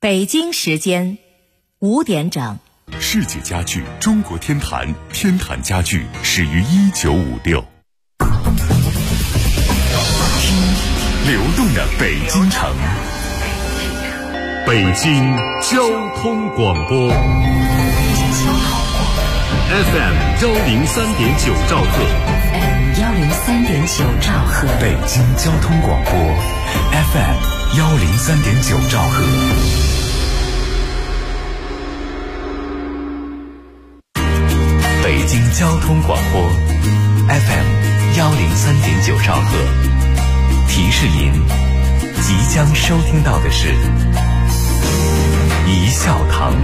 北京时间5点整。 世界家具中国天坛，天坛家具始于1956。听流动的北京城，北京交通广播 FM 103.9兆赫 103.9兆赫， 北京交通广播 FM 103.9兆赫。北京交通广播 FM 103.9兆赫，提示您即将收听到的是一笑堂。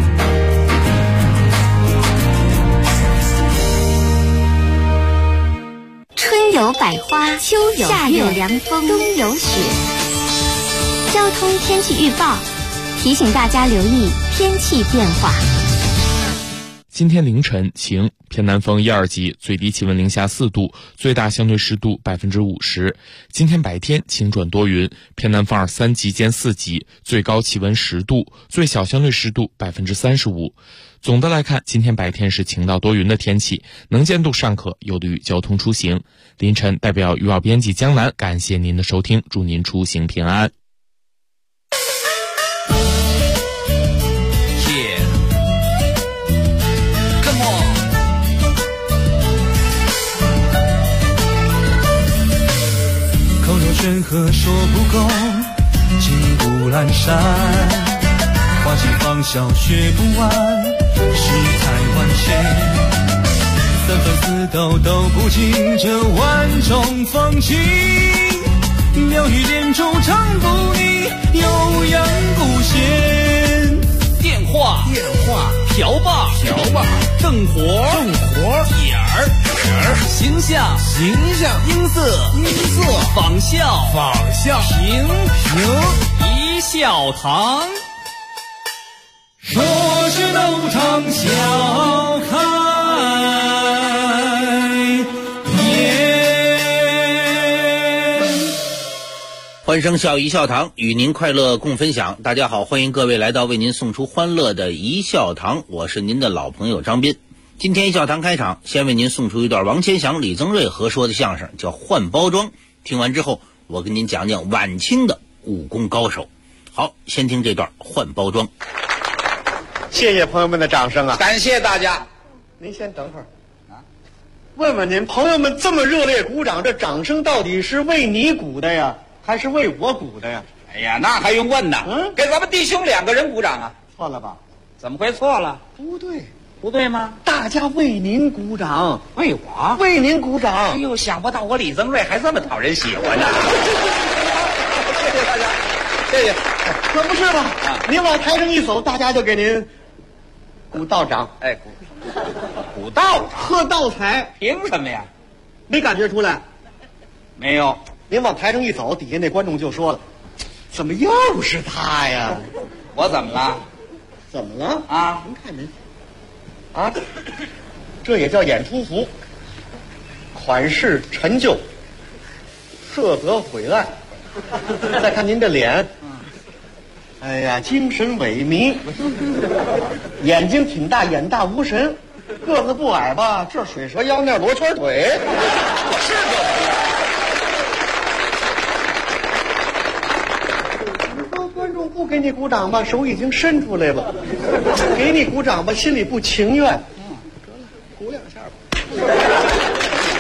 春有百花，秋有夏有凉风，冬有雪。交通天气预报提醒大家留意天气变化。 今天凌晨晴，偏南风1、2级，最低气温零下4度，最大相对湿度50%。今天白天晴转多云，偏南风2、3级兼4级，最高气温10度，最小相对湿度35%。总的来看，今天白天是晴到多云的天气，能见度尚可，有利于交通出行。凌晨代表预报编辑江南，感谢您的收听，祝您出行平安。 山河说不够，金不阑珊，花期芳笑学不完，世态万千，三番四斗斗不尽这万种风情，妙语连珠唱不腻，悠扬不闲。 电话瓢把正活点儿形象音色仿效平一笑堂。 说是斗场笑开欢声笑一笑堂，与您快乐共分享。大家好，欢迎各位来到为您送出欢乐的一笑堂，我是您的老朋友张斌。今天一笑堂开场，先为您送出一段王千祥、李增瑞合说的相声，叫《换包装》。听完之后，我跟您讲讲晚清的武功高手。好，先听这段《换包装》。 谢谢朋友们的掌声啊！ 感谢大家。 您先等会儿啊，问问您，朋友们这么热烈鼓掌，这掌声到底是为你鼓的呀，还是为我鼓的呀？ 哎呀，那还用问呢？给咱们弟兄2个人鼓掌啊！ 错了吧？ 怎么会错了？不对吗？ 大家为您鼓掌， 为我？ 为您鼓掌。 哎呦，想不到我李增瑞还这么讨人喜欢呢！谢谢大家，谢谢。 可不是吧？您往台上一走，大家就给您鼓道掌。 哎，鼓道掌， 喝道彩， 凭什么呀？ 没感觉出来？ 没有。 您往台上一走，底下那观众就说了：“怎么又是他呀？” 我怎么了？ 怎么了啊？ 您看您啊，这也叫演出服，款式陈旧，色泽晦暗。再看您这脸，哎呀，精神萎靡，眼睛挺大，眼大无神，个子不矮吧？这水蛇腰，那罗圈腿， 我是观众不给你鼓掌吧，手已经伸出来了；给你鼓掌吧，心里不情愿。得了，鼓2下吧。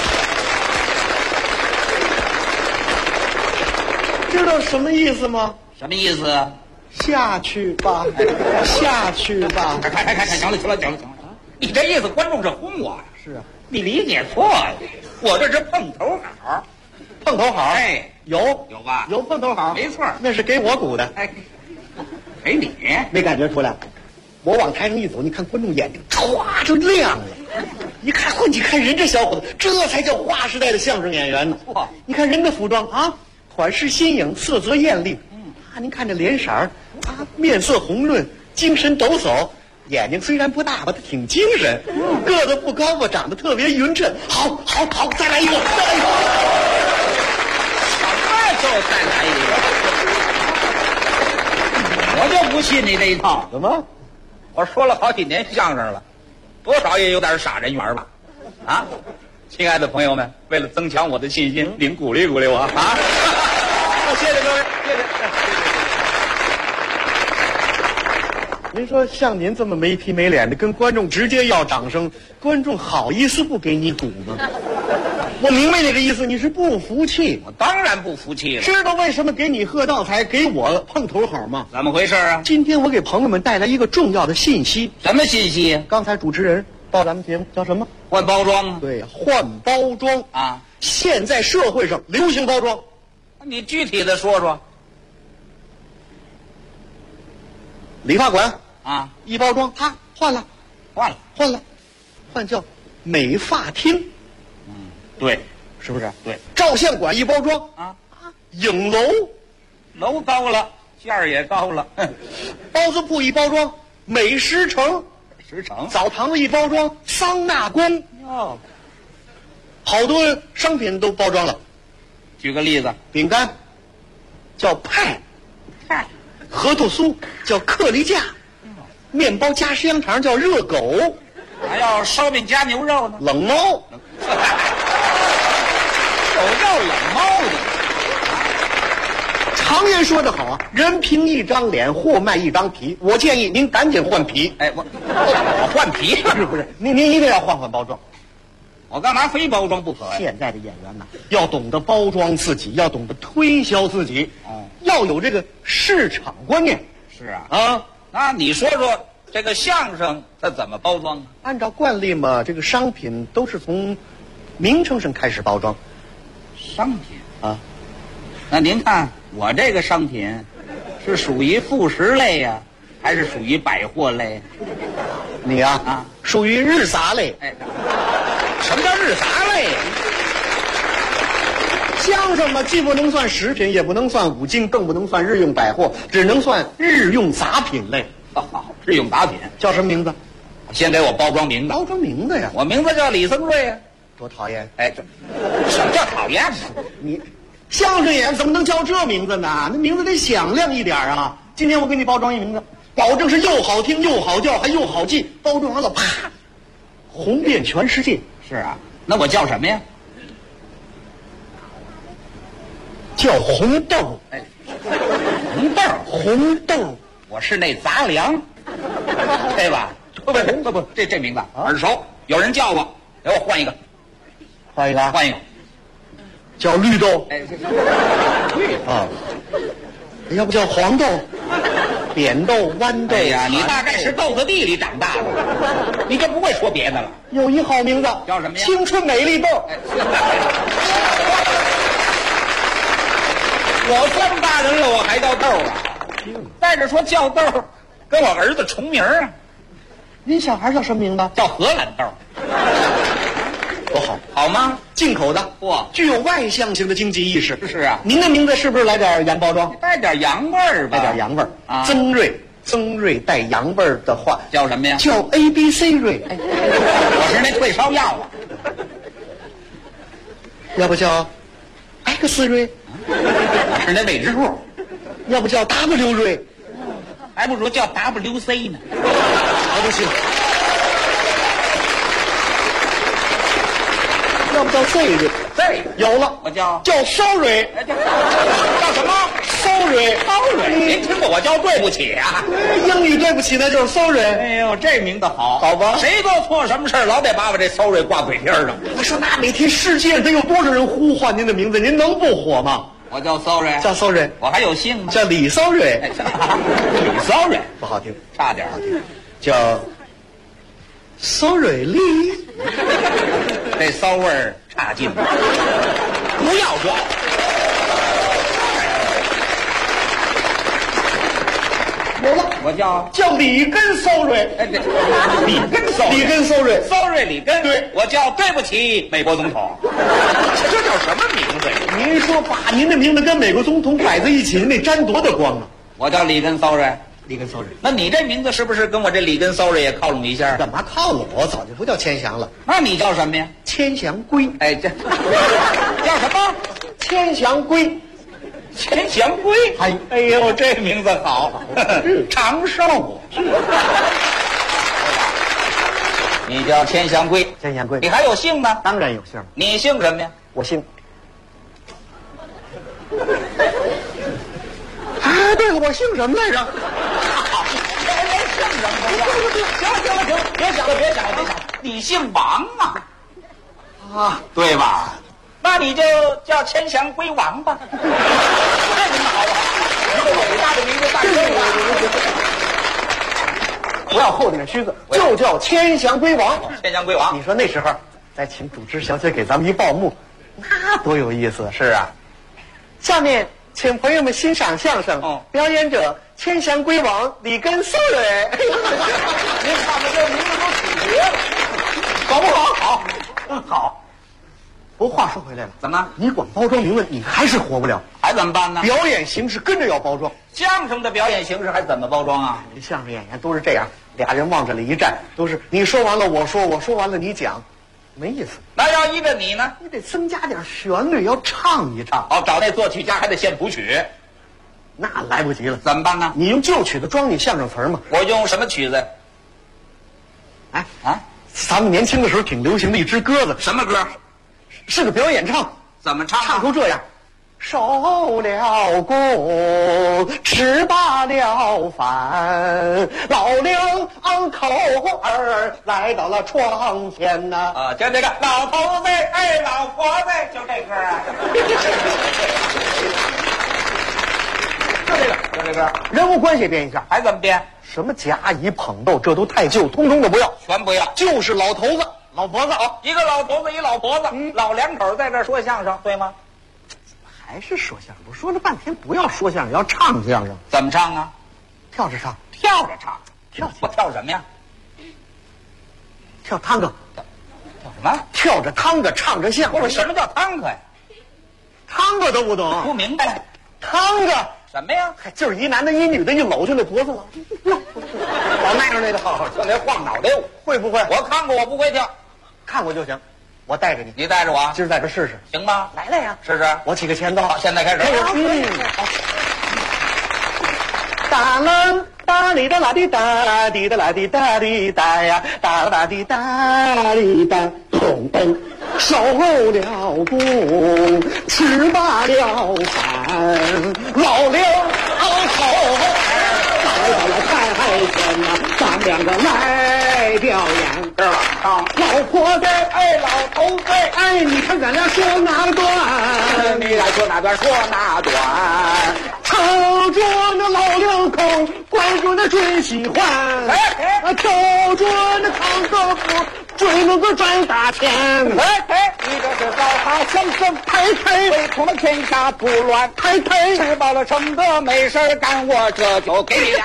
知道什么意思吗？ 什么意思？ 下去吧，下去吧。 看，行了，你这意思，观众是轰我呀？ 是啊， 你理解错了，我这是碰头好。 碰头好， 哎， 有吧？ 有碰头好， 没错， 那是给我鼓的。 哎，给你没感觉出来？我往台上一走，你看观众眼睛唰就亮了，一看，你看人这小伙子，这才叫划时代的相声演员呢。 哇， 你看人的服装啊，款式新颖，色泽艳丽。您看这脸色儿啊，面色红润，精神抖擞。眼睛虽然不大吧，他挺精神。个子不高吧，长得特别匀称。好，再来一个，再来一个。 什么就再来一个？我就不信你这一套。 怎么？ 我说了好几年相声了，多少也有点傻人缘吧？啊，亲爱的朋友们，为了增强我的信心，您鼓励鼓励我啊！谢谢各位，谢谢。 您说像您这么没皮没脸的跟观众直接要掌声，观众好意思不给你鼓吗？我明白这个意思，你是不服气。 我当然不服气了。 知道为什么给你喝倒彩，给我碰头好吗？ 怎么回事啊？ 今天我给朋友们带来一个重要的信息。 什么信息？ 刚才主持人报咱们节目叫什么？ 换包装啊？ 对，换包装啊！ 现在社会上流行包装， 你具体的说说。 理发馆啊， 一包装，它换了，换叫美发厅。 对， 是不是？ 对， 照相馆一包装啊， 影楼， 楼高了，价儿也高了。 包子铺一包装，美食城，澡堂子一包装，桑拿宫。 哦， 好多商品都包装了。 举个例子， 饼干叫派，核桃酥叫克力架，面包加香肠叫热狗， 还要烧饼加牛肉呢， 冷猫。 狗叫冷猫的。 常言说得好啊，人凭一张脸，货卖一张皮。我建议您赶紧换皮。 哎，我换皮不是，您一定要换包装。 我干嘛非包装不可呀？ 现在的演员呐，要懂得包装自己，要懂得推销自己，要有这个市场观念。 是啊，那你说说这个相声它怎么包装？ 按照惯例嘛，这个商品都是从名称上开始包装。 商品啊，那您看我这个商品是属于副食类呀，还是属于百货类？ 你啊，属于日杂类。 哎，什么叫日杂类？ 相声嘛，既不能算食品，也不能算五金，更不能算日用百货，只能算日用杂品类。 日用杂品叫什么名字？ 先给我包装名字。 包装名字呀？ 我名字叫李增瑞呀。 多讨厌！ 哎，这什么叫讨厌呢？ 你相声演员怎么能叫这名字呢？那名字得响亮一点啊！今天我给你包装一名字，保证是又好听又好叫，还又好记。包装完了，啪，红遍全世界。 是啊，那我叫什么呀？ 叫红豆。 哎，红豆，我是那杂粮，对吧？不，这名字耳熟，有人叫过，给我换一个。 换一个，叫绿豆。 哎， 绿啊，要不叫黄豆、扁豆、豌豆。 哎呀，你大概是豆子地里长大的，你就不会说别的了。 有一好名字， 叫什么呀？ 青春美丽豆。 我这么大人了，我还叫豆啊？再者说叫豆，跟我儿子重名啊。 您小孩叫什么名字？ 叫荷兰豆。 多好， 好吗？ 进口的， 哇， 具有外向型的经济意识。 是啊， 您的名字是不是来点洋包装？ 带点洋味儿吧， 带点洋味儿啊。 曾瑞带洋味儿的话叫什么呀？ 叫 ABC 瑞。 哎，我是那退烧药啊。 要不叫 X 瑞？ 我是那未知数。 要不叫 W 瑞？ 还不如叫 WC 呢。 还不行。要不叫 Z 瑞？有了， 我叫骚瑞。 叫什么？ 骚瑞。 您听过我叫对不起啊？ 英语对不起那就是 sorry。 哎呦，这名字好， 好吧？ 谁做错什么事老得把我这 sorry 挂嘴边上。 我说那每天世界得有多少人呼唤您的名字，您能不火吗？ 我叫 sorry， 叫 sorry。 我还有姓吗？ 叫李 sorry。 李 sorry 不好听， 差点叫 sorry 李。 这骚味儿差劲，不要说。 有了， 我叫里根sorry。 哎，对，里根 sorry， 里根。 对， 我叫对不起美国总统。这叫什么名字呀？ 您说把您的名字跟美国总统摆在一起，那沾多大光啊！ 我叫里根 sorry。 里根 sorry。 那你这名字是不是跟我这里根 sorry 也靠拢一下？ 干嘛靠拢？我早就不叫千祥了。 那你叫什么呀？ 千祥龟。 哎，这叫什么？ 千祥龟。 钱祥贵，哎呦，这名字好，长寿。你叫钱祥贵， 钱祥贵， 你还有姓吗？ 当然有姓。 你姓什么呀？ 我姓。哎，对，我姓什么来着？ 姓什么？行，别想了，你姓王啊？啊，对吧？那你就叫钱祥归王吧。这名字好不好？一个伟大的名字诞生了。 不要后面虚字，就叫钱祥归王。 钱祥归王， 你说那时候再请主持小姐给咱们一报幕，那多有意思！ 是啊。 下面请朋友们欣赏相声，表演者钱祥归王李根四位。 您看看这名字都取绝了，好不好？好。 不过话说回来了， 怎么？ 你光包装名字，你还是活不了， 还怎么办呢？ 表演形式跟着要包装。 相声的表演形式还怎么包装啊？ 相声演员都是这样，俩人往这里一站，都是你说完了我说，我说完了你讲，没意思。 那要依着你呢？ 你得增加点旋律，要唱一唱。 哦，找那作曲家还得现谱曲， 那来不及了。 怎么办呢？ 你用旧曲子装你相声词儿嘛。 我用什么曲子？ 哎啊，咱们年轻的时候挺流行的一支歌子。 什么歌？ 是个表演唱。 怎么唱？ 唱出这样：收了工，吃罢了饭，老两口儿来到了窗前呐。 啊，就这个老头子，哎，老婆子，就这歌啊。就这歌， 人物关系编一下， 还怎么编？ 什么甲乙捧逗，这都太旧，通通的不要， 全不要， 就是老头子。老婆子， 一个老头子，一老婆子，老两口在这说相声，对吗？ 还是说相声？我说了半天，不要说相声，要唱相声。 怎么唱啊？ 跳着唱， 跳着唱， 我跳什么呀？ 跳探戈。 跳什么？ 跳着探戈，唱着相声。 我说什么叫探戈呀？ 探戈都不懂？ 不明白。 探戈什么呀？ 就是一男的，一女的，一搂就那脖子了。老那样那个好， 就那晃脑袋舞， 会不会？ 我看过，我不会跳。 看过就行，我带着你， 你带着我， 今儿在这试试， 行吗？ 来了呀， 试试。 我起个前奏， 好，现在开始。 哒啦哒哩哒啦滴哒滴哒啦滴哒滴哒呀，哒啦滴哒滴哒，咚咚，收了工，吃罢了饭，老两口来到了台前呐，咱两个来表演。老婆子，哎，老头子，哎，你看咱俩说哪段？ 你俩说哪段？说哪段？ 瞅着那老两口，管着那准喜欢，瞅着那堂哥夫，追那个赚大钱。 你这是造好相声，为图了天下不乱，吃饱了撑的没事干，我这就给你俩。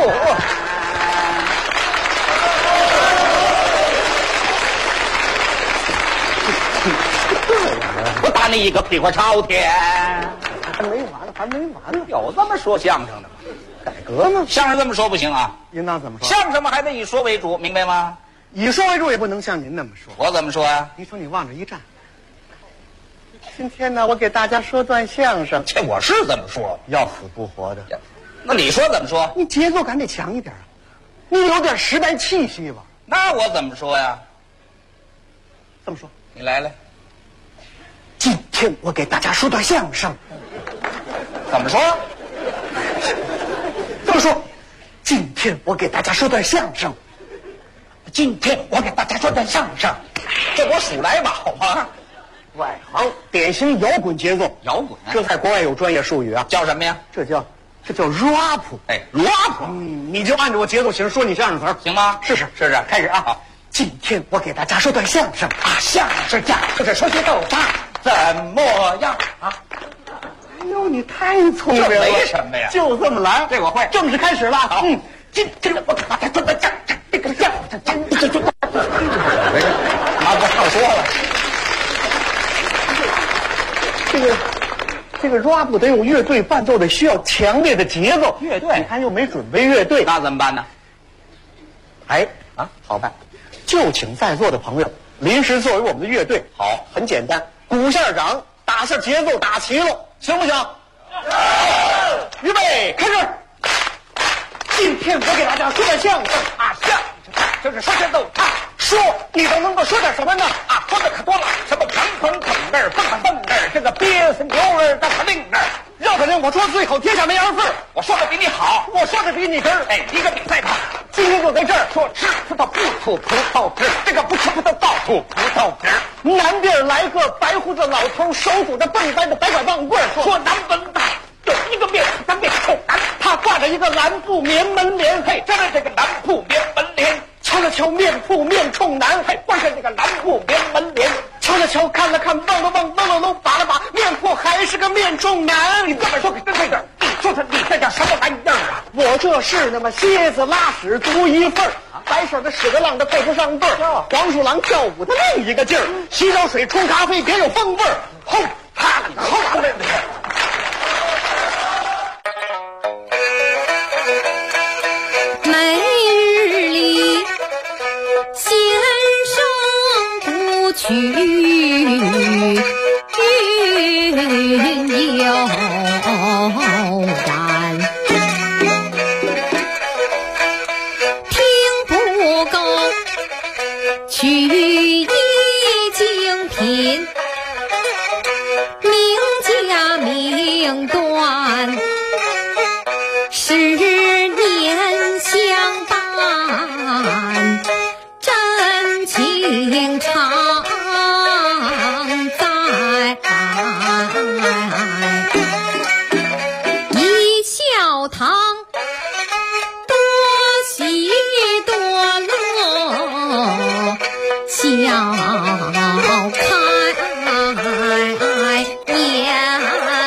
我打你一个屁股朝天！ 还没完呢， 有这么说相声的吗？ 改革吗？ 相声这么说不行啊！ 应当怎么说？ 相声嘛还得以说为主，明白吗？ 以说为主也不能像您那么说。 我怎么说呀？ 你说你往这一站，今天呢，我给大家说段相声。 这我是这么说， 要死不活的。 那你说怎么说？ 你节奏感得强一点啊，你有点时代气息吧？ 那我怎么说呀？ 这么说， 你来来。 今天我给大家说段相声。 怎么说？ 这么说，今天我给大家说段相声。今天我给大家说段相声。 这我数来宝吗？ 外行典型摇滚节奏。 摇滚， 这在国外有专业术语啊， 叫什么呀？ 这叫 rap。 哎 ，rap。 你就按照我节奏型说你相声词儿， 行吗？ 试试，开始啊！好，今天我给大家说段相声啊，相声家就是说些逗啥， 怎么样啊？ 哎呦，你太聪明了！ 这没什么呀， 就这么来， 这我会。 正式开始了。 好， 今天我给大家说段相声，这个相声家这就。 啊，不好说了。 这个 rap 得有乐队伴奏的，需要强烈的节奏。 乐队， 你看又没准备乐队， 那怎么办呢？ 哎啊，好办，就请在座的朋友临时作为我们的乐队。 好， 很简单，鼓下掌，打下节奏，打齐了，行不行？ 预备，开始。今天我给大家说点相声啊，相声就是说些逗唱，说你都能够说点什么呢？啊，说的可多了，什么砰砰砰儿、蹦蹦蹦儿，这个憋死牛儿、大口令儿。要不然我说最后天下没二份，我说的比你好，我说的比你真儿。哎，一个比赛吧，今天就在这儿说吃葡萄不吐葡萄皮儿，这个不吃葡萄倒吐葡萄皮儿。南边来个白胡子老头，手拄着笨呆的白拐棒棍儿，说南本大有一个面单面臭男，他挂着一个蓝布棉门帘，嘿，站在这个蓝布棉门帘，瞧了瞧面铺面冲男，嘿，换上这个蓝布棉门帘，瞧了瞧看了看，望了望，搂了搂，把了把，面铺还是个面冲男。你这么说可真对点，你说他你这叫什么玩意儿啊？我这是那么蝎子拉屎独一份儿，白色的屎壳郎的配不上对儿，黄鼠狼跳舞的另一个劲儿，洗澡水冲咖啡别有风味儿，轰哈轰哈的。 每日里先生不去云游然，听不够取一精品，名家名断，十年相伴，真情常在。一笑堂多喜多乐，笑开颜。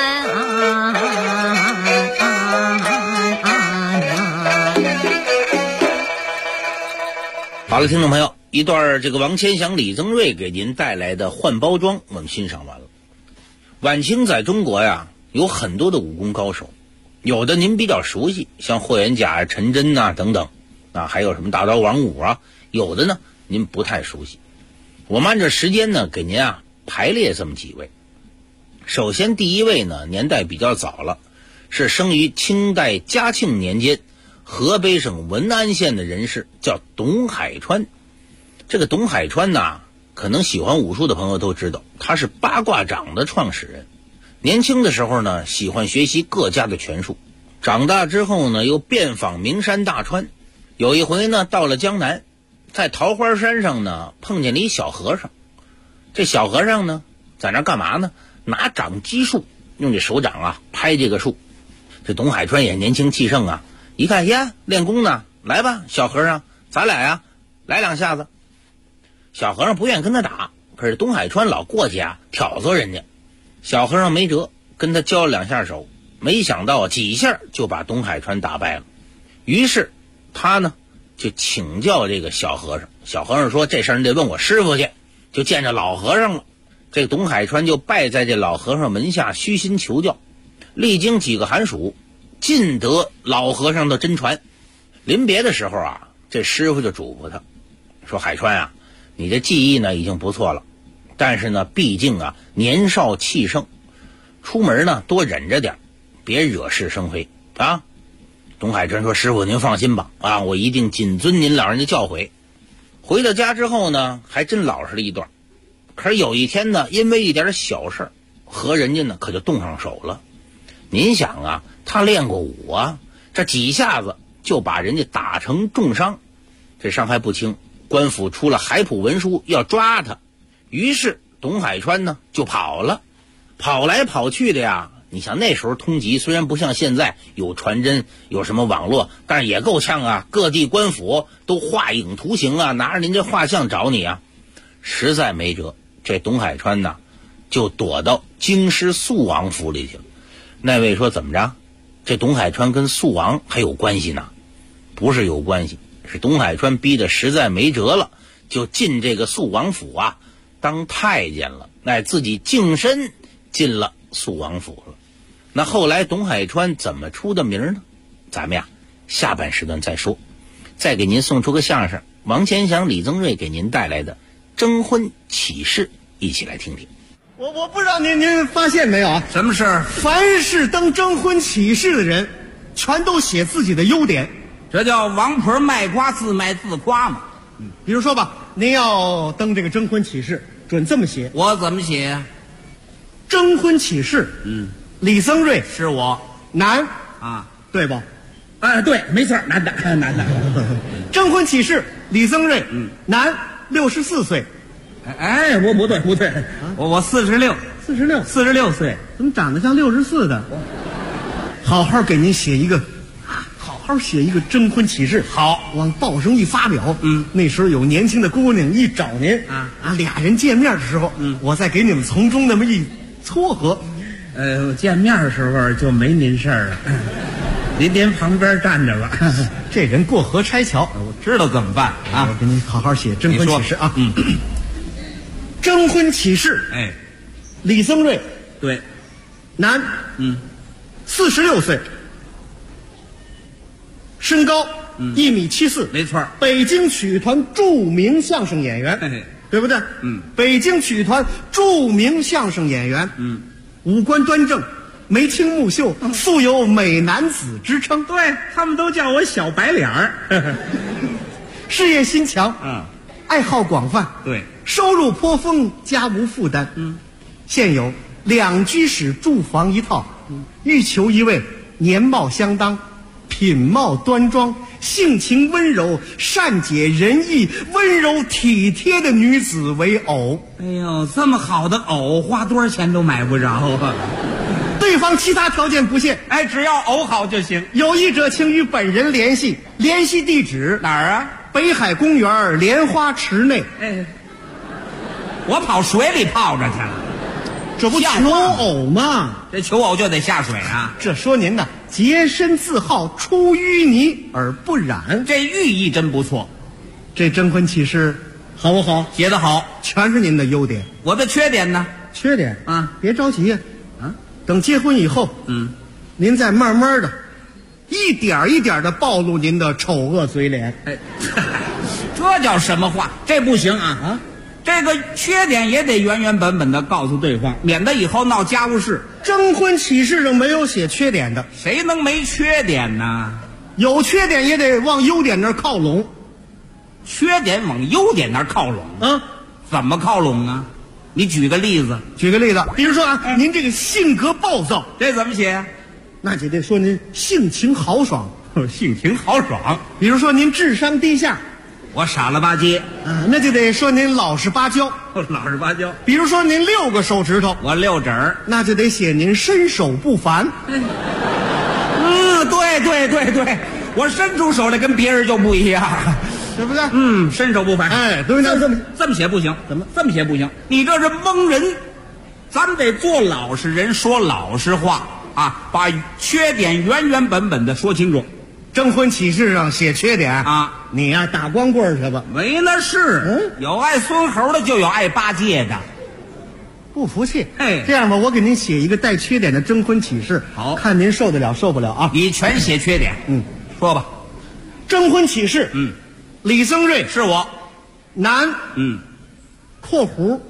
好了，听众朋友，一段这个王千祥、李增瑞给您带来的换包装我们欣赏完了。晚清在中国呀有很多的武功高手，有的您比较熟悉，像霍元甲、陈真呐等等啊，还有什么大刀王五啊，有的呢您不太熟悉。我们按照时间呢给您排列这么几位。首先第一位呢年代比较早了，是生于清代嘉庆年间河北省文安县的人士，叫董海川。这个董海川呢，可能喜欢武术的朋友都知道，他是八卦掌的创始人。年轻的时候呢，喜欢学习各家的拳术，长大之后呢，又遍访名山大川。有一回呢，到了江南，在桃花山上呢，碰见了一小和尚。这小和尚呢，在那干嘛呢？拿掌击树，用这手掌拍这个树。这董海川也年轻气盛啊，一看呀，练功呢，来吧，小和尚，咱俩来两下子。小和尚不愿跟他打，可是董海川老过去挑唆人家。小和尚没辙，跟他交了两下手，没想到几下就把董海川打败了。于是他呢就请教这个小和尚。小和尚说这事儿你得问我师傅去，就见着老和尚了。这个董海川就拜在这老和尚门下，虚心求教。历经几个寒暑，尽得老和尚的真传。临别的时候这师傅就嘱咐他说，海川你这技艺呢已经不错了，但是呢毕竟年少气盛，出门呢多忍着点，别惹是生非啊。董海川说，师傅您放心吧，我一定谨遵您老人家教诲。回到家之后呢，还真老实了一段。可是有一天呢，因为一点小事和人家呢可就动上手了。您想他练过武这几下子就把人家打成重伤，这伤还不轻，官府出了海捕文书要抓他。于是董海川呢就跑了，跑来跑去的你想那时候通缉虽然不像现在有传真有什么网络，但是也够呛各地官府都画影图形拿着您这画像找你实在没辙，这董海川呢就躲到京师肃王府里去了。那位说怎么着，这董海川跟肃王还有关系呢？不是有关系，是董海川逼得实在没辙了，就进这个肃王府当太监了，自己净身进了肃王府了。那后来董海川怎么出的名呢？咱们下半时段再说。再给您送出个相声，王千祥、李增瑞给您带来的征婚启事，一起来听听。 我不知道您发现没有啊？ 什么事？ 凡是登征婚启事的人，全都写自己的优点。 这叫王婆卖瓜自卖自夸嘛。 比如说吧，您要登这个征婚启事，准这么写。 我怎么写呀？ 征婚启事，李增瑞是我男啊， 对吧？ 对，没错，男的。 征婚启事李增瑞，男，64岁。 哎，我不对，我46岁， 怎么长得像64的？好好给您写一个，好好写一个征婚启事， 好， 往报上一发表。那时候有年轻的姑娘一找您，俩人见面的时候，我再给你们从中那么一撮合。 见面的时候就没您事儿了，您旁边站着吧。 这人过河拆桥， 我知道怎么办啊！ 我给您好好写征婚启事啊。征婚启事，李增瑞， 对， 男，46岁，身高1.74米， 没错， 北京曲艺团著名相声演员，对不对？北京曲艺团著名相声演员，五官端正，眉清目秀，素有美男子之称。 对，他们都叫我小白脸儿。 事业心强，爱好广泛， 对， 收入颇丰，家无负担。现有2居室住房一套，欲求一位年貌相当、品貌端庄、性情温柔、善解人意、温柔体贴的女子为偶。 哎呦，这么好的偶，花多少钱都买不着啊！ 对方其他条件不限， 只要偶好就行。 有意者请与本人联系，联系地址哪儿啊？ 北海公园莲花池内。 我跑水里泡着去了， 这不求偶吗？ 这求偶就得下水啊！ 这说您呢，洁身自好，出淤泥而不染， 这寓意真不错。 这征婚启事好不好？ 写得好， 全是您的优点。 我的缺点呢？ 缺点别着急呀，等结婚以后，您再慢慢的，一点一点的暴露您的丑恶嘴脸。 这叫什么话？这不行啊！这个缺点也得原原本本的告诉对方，免得以后闹家务事。 征婚启事上没有写缺点的， 谁能没缺点呢？ 有缺点也得往优点那儿靠拢。 缺点往优点那儿靠拢怎么靠拢啊？你举个例子。 比如说您这个性格暴躁， 这怎么写呀？ 那就得说您性情豪爽。 性情豪爽。 比如说您智商低下， 我傻了吧唧那就得说您老实巴交。 老实巴交。 比如说您6个手指头， 我6指儿， 那就得写您身手不凡。 对，我伸出手来跟别人就不一样， 对不对？ 身手不凡。 对， 这么写不行。怎么这么写不行？你这是蒙人。咱们得做老实人，说老实话啊，把缺点原原本本的说清楚。 征婚启事上写缺点你呀打光棍去吧。 没那事。有爱孙猴的，就有爱八戒的。 不服气？这样吧，我给您写一个带缺点的征婚启事， 好， 看您受得了受不了啊？ 你全写缺点。说吧。 征婚启事，李增瑞是我， 男，括弧，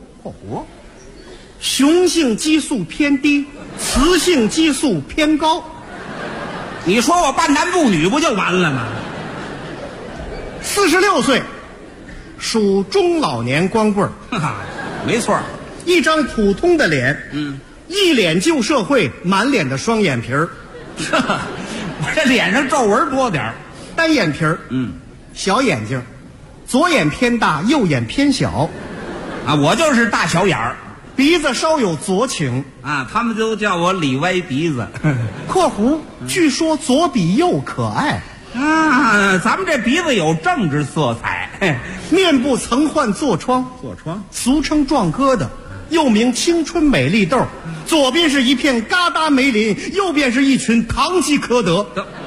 雄性激素偏低，雌性激素偏高。 你说我半男不女不就完了吗 ？46岁，属中老年光棍没错， 一张普通的脸，一脸旧社会，满脸的双眼皮儿。 我这脸上皱纹多点儿， 单眼皮儿，小眼睛，左眼偏大，右眼偏小。 我就是大小眼儿。 鼻子稍有左倾他们都叫我李歪鼻子。 括弧，据说左比右可爱咱们这鼻子有政治色彩。 面部曾患痤疮，俗称壮疙瘩，又名青春美丽痘。左边是一片疙瘩梅林，右边是一群堂吉诃德。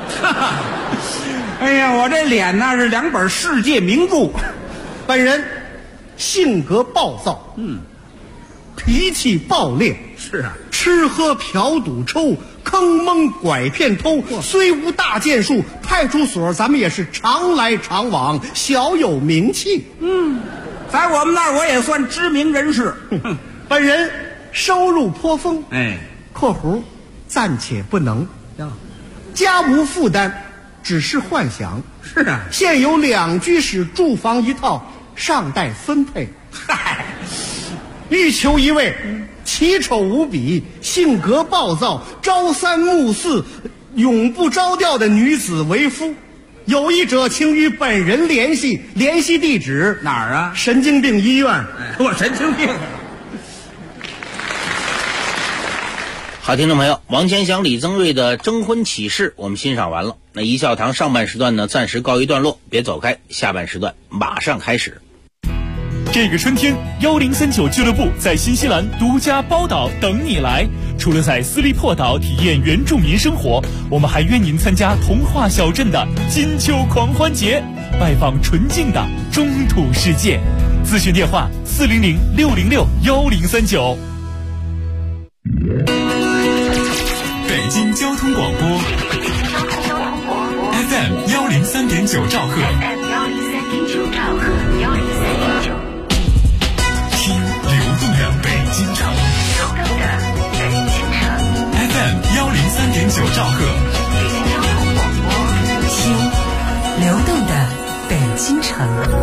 哎呀，我这脸那是2本世界名著。 本人性格暴躁，脾气暴烈， 是吃喝嫖赌抽，坑蒙拐骗偷，虽无大建树，派出所咱们也是常来常往，小有名气。 在我们那儿我也算知名人士。 本人收入颇丰。 哎， 括弧暂且不能，家无负担，只是幻想。 是啊， 现有2居室住房1套，尚待分配。嗨，欲求一位奇丑无比、性格暴躁、朝三暮四、永不着调的女子为夫。有意者请与本人联系，联系地址哪儿啊？ 神经病医院。 我神经病。 好，听众朋友，王千祥、李增瑞的征婚启事我们欣赏完了。那一笑堂上半时段呢，暂时告一段落，别走开，下半时段马上开始。 这个春天，1039俱乐部在新西兰独家包岛等你来。除了在斯利珀岛体验原住民生活，我们还约您参加童话小镇的金秋狂欢节，拜访纯净的中土世界。咨询电话400-606-1039。 北京交通广播 FM 103.9兆赫，听流动的北京城。FM 103.9兆赫， 听流动的北京城。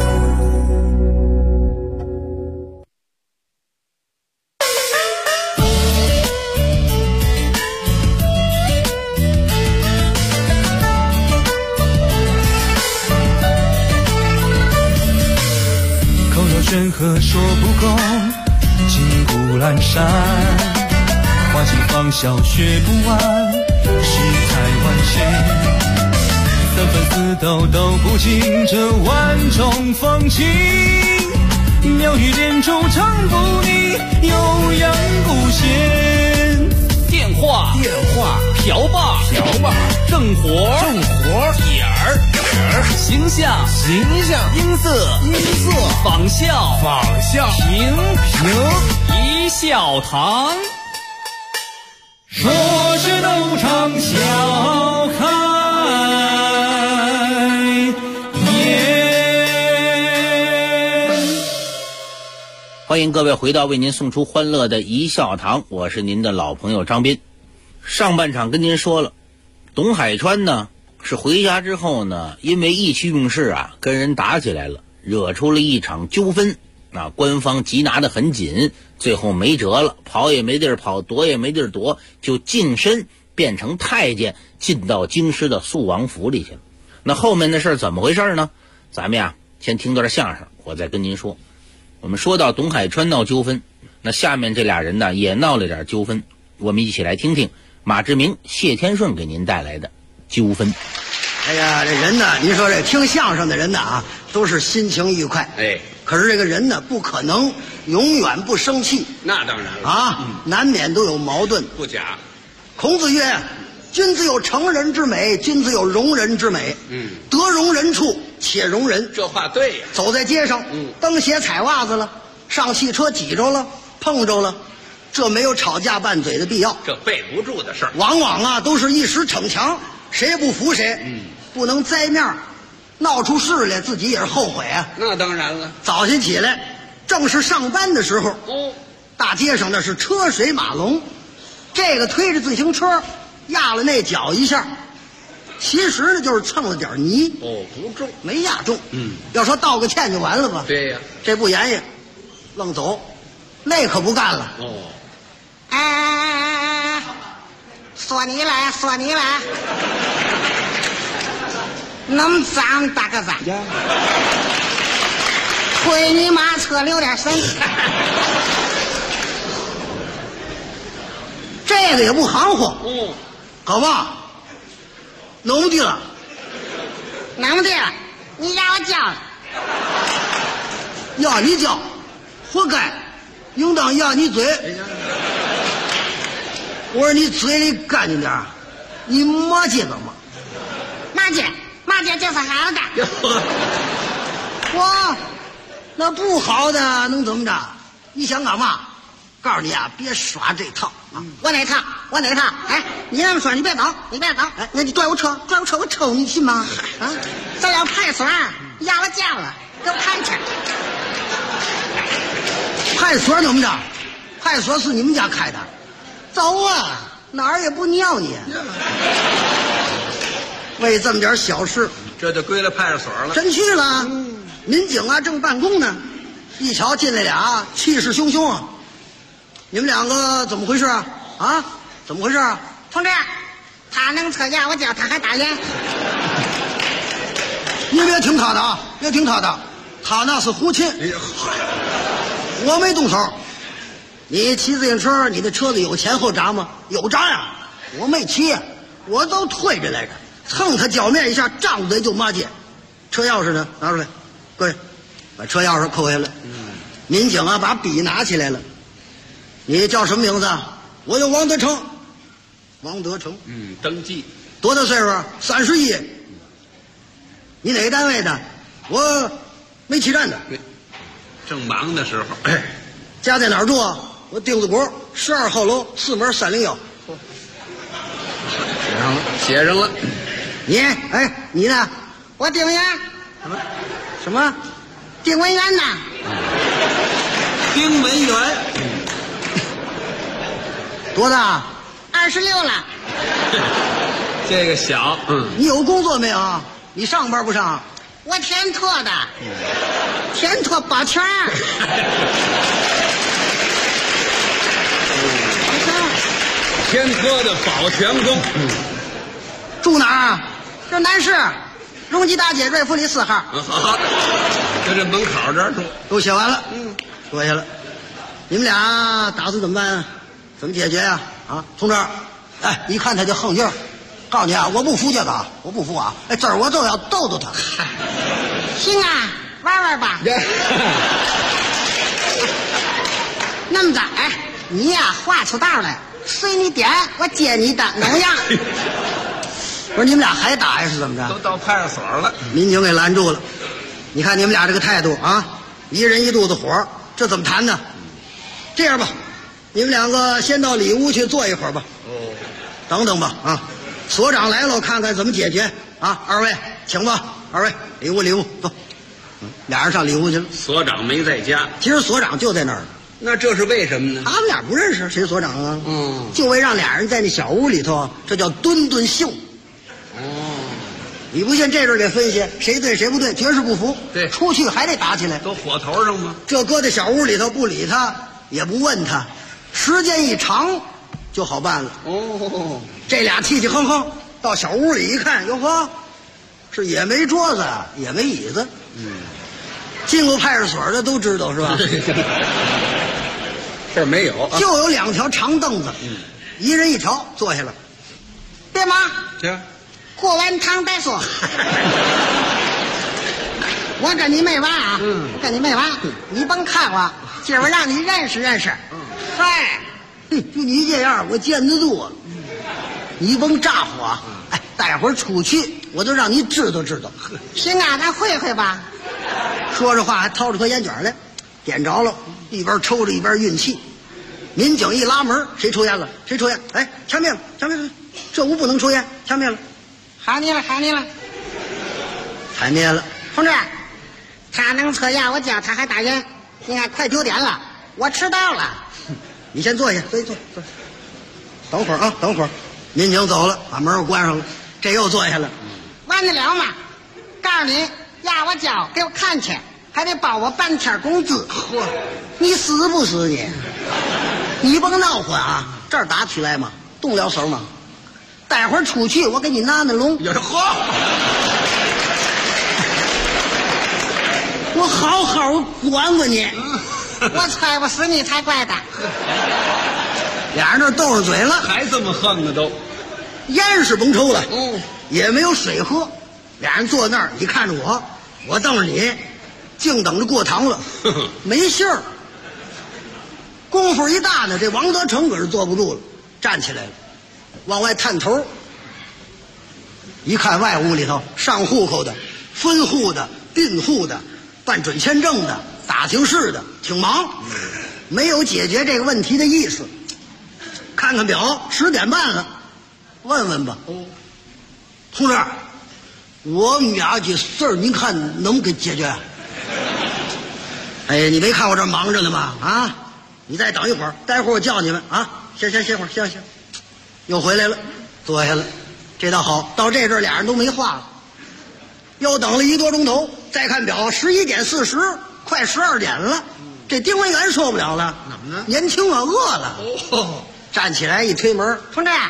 任何说不够，金谷阑珊，花季芳笑学不完，世态万千，三分四斗都不尽这万种风情，妙语连珠唱不腻，悠扬不闲。 电话瓢把正活点儿形象音色仿效评一笑堂， 说是农场笑开颜。 欢迎各位回到为您送出欢乐的一笑堂，我是您的老朋友张斌。上半场跟您说了，董海川呢是回家之后呢，因为意气用事啊，跟人打起来了，惹出了一场纠纷。官方缉拿得很紧，最后没辙了，跑也没地儿跑，躲也没地儿躲，就净身变成太监，进到京师的肃王府里去了。那后面的事怎么回事呢？咱们呀先听段相声，我再跟您说。我们说到董海川闹纠纷，那下面这俩人呢也闹了点纠纷，我们一起来听听马志明、谢天顺给您带来的纠纷。 哎呀，这人呢，您说这听相声的人呢啊，都是心情愉快。 哎， 可是这个人呢，不可能永远不生气。 那当然了啊，难免都有矛盾。 不假。 孔子曰：“君子有成人之美，君子有容人之美。得容人处且容人。” 这话对呀。 走在街上，蹬鞋踩袜子了，上汽车挤着了，碰着了，这没有吵架拌嘴的必要。 这备不住的事儿， 往往啊都是一时逞强，谁也不服谁。不能栽面，闹出事来，自己也是后悔啊。 那当然了。 早晨起来，正是上班的时候，大街上那是车水马龙，这个推着自行车压了那脚一下，其实呢就是蹭了点泥。 不重， 没压中。要说道个歉就完了吧。 对呀， 这不言语，愣走，那可不干了。哎，说你来，那么脏大个脏，推你妈车留点神。这个也不含糊。好吧，弄不地了，弄不地了，你让我叫了，要你叫，活该，应当要你嘴。我说你嘴里干净点，你骂街干嘛？骂街就是好的。哇，那不好的能怎么着？你想干嘛？告诉你啊，别耍这套啊！我哪套？哎，你那么说，你别走。哎，那你拽我车，我抽你信吗？啊，咱俩派出所压我轿了，给我看去。派出所怎么着？ 派出所是你们家开的？走啊，哪儿也不尿你。为这么点小事， 这就归了派出所了。 真去了，民警啊正办公呢，一瞧进来俩，气势汹汹啊！你们两个怎么回事啊？啊，怎么回事啊？ 同志，他能测压，我叫他还打烟。 你别听他的啊，别听他的，他那是胡琴，我没动手。你骑自行车，你的车子有前后闸吗？有闸呀，我没骑，我都推着来着，蹭他脚面一下，张嘴就骂街。车钥匙呢？拿出来，各位，把车钥匙扣下来。民警啊，把笔拿起来了。你叫什么名字？我叫王德成。王德成。 登记。 多大岁数？31。你哪个单位的？我煤气站的。 正忙的时候。 家在哪儿住啊？我丁字国12号楼4门301。 写上了。 你呢？ 我丁文元。 什么？ 丁文元呐？ 丁文元。 多大 ？26了。 这个小。 你有工作没有？你上班不上？ 我天拓的。天拓保全。 天科的保全工。 住哪儿？ 住南市荣吉大街瑞福里4号。 好，就这门口这儿住。 都写完了。坐下了。你们俩打算怎么办啊？怎么解决呀？啊，同志，哎，一看他就横劲儿。告诉你啊，我不服这个，我不服啊！哎，这儿我就要逗逗他。 行啊，玩玩吧。那么着，哎，你呀画出道来，随你点，我接你的能样。 不是你们俩还打呀？是怎么着？ 都到派出所了。 民警给拦住了。你看你们俩这个态度啊，一人一肚子火，这怎么谈呢？这样吧，你们两个先到里屋去坐一会儿吧。等等吧啊。所长来了，我看看怎么解决啊！二位，请吧。二位，里屋走。俩人上里屋去了。 所长没在家， 其实所长就在那儿。 那这是为什么呢？ 他们俩不认识，谁所长啊？就为让俩人在那小屋里头，这叫蹲蹲秀。你不信，这阵给分析谁对谁不对，绝世不服。 对， 出去还得打起来。 都火头上吗？ 这搁在小屋里头，不理他，也不问他，时间一长就好办了。这俩气气哼哼到小屋里一看，哟呵，是也没桌子，也没椅子。进过派出所的都知道是吧？ 这儿没有， 就有2条长凳子，一人一条，坐下了。 别忙， 这过完堂再说。我跟你没完啊！我跟你没完，你甭看我，今儿我让你认识认识。嗨， 就你这样，我见得多。你甭咋呼啊！哎，待会儿出去，我就让你知道知道。 行啊，咱会会吧。 说着话还掏出颗烟卷来，点着了，一边抽着一边运气。民警一拉门，谁抽烟了？谁抽烟？哎，掐灭了，掐灭了！这屋不能抽烟，掐灭了。 喊你了，喊你了。 踩灭了。 同志，他能测压，我叫他还打烟。你看，快9点了，我迟到了。 你先坐下，坐。等会儿啊，等会儿。民警走了，把门又关上了。这又坐下了。 完得了吗？告诉你，压我脚给我看去，还得包我半天工资。 嚯，你死不死你？你甭闹混啊！这儿打起来吗？动了手吗？待会儿出去，我给你拿龙。 嚯！ 我好好管管你。 我猜不死你才怪的。 俩人这斗上嘴了， 还这么横呢都。 烟是甭抽了，也没有水喝。俩人坐那儿，你看着我，我瞪着你，净等着过堂了，没信儿。功夫一大呢，这王德成可是坐不住了，站起来了，往外探头。一看外屋里头上户口的、分户的、并户的、办准签证的、打听事的，挺忙，没有解决这个问题的意思。看看表，10点半了，问问吧。同志，我们俩这事儿，您看能不能给解决？哎，你没看我这忙着呢吗？啊， 你再等一会儿，待会儿我叫你们啊。行，歇会儿，行。又回来了，坐下了。这倒好，到这阵儿俩人都没话了。又等了1多钟头，再看表，11点40，快12点了。这丁文元受不了了，怎么呢？年轻啊，饿了。站起来一推门，同志，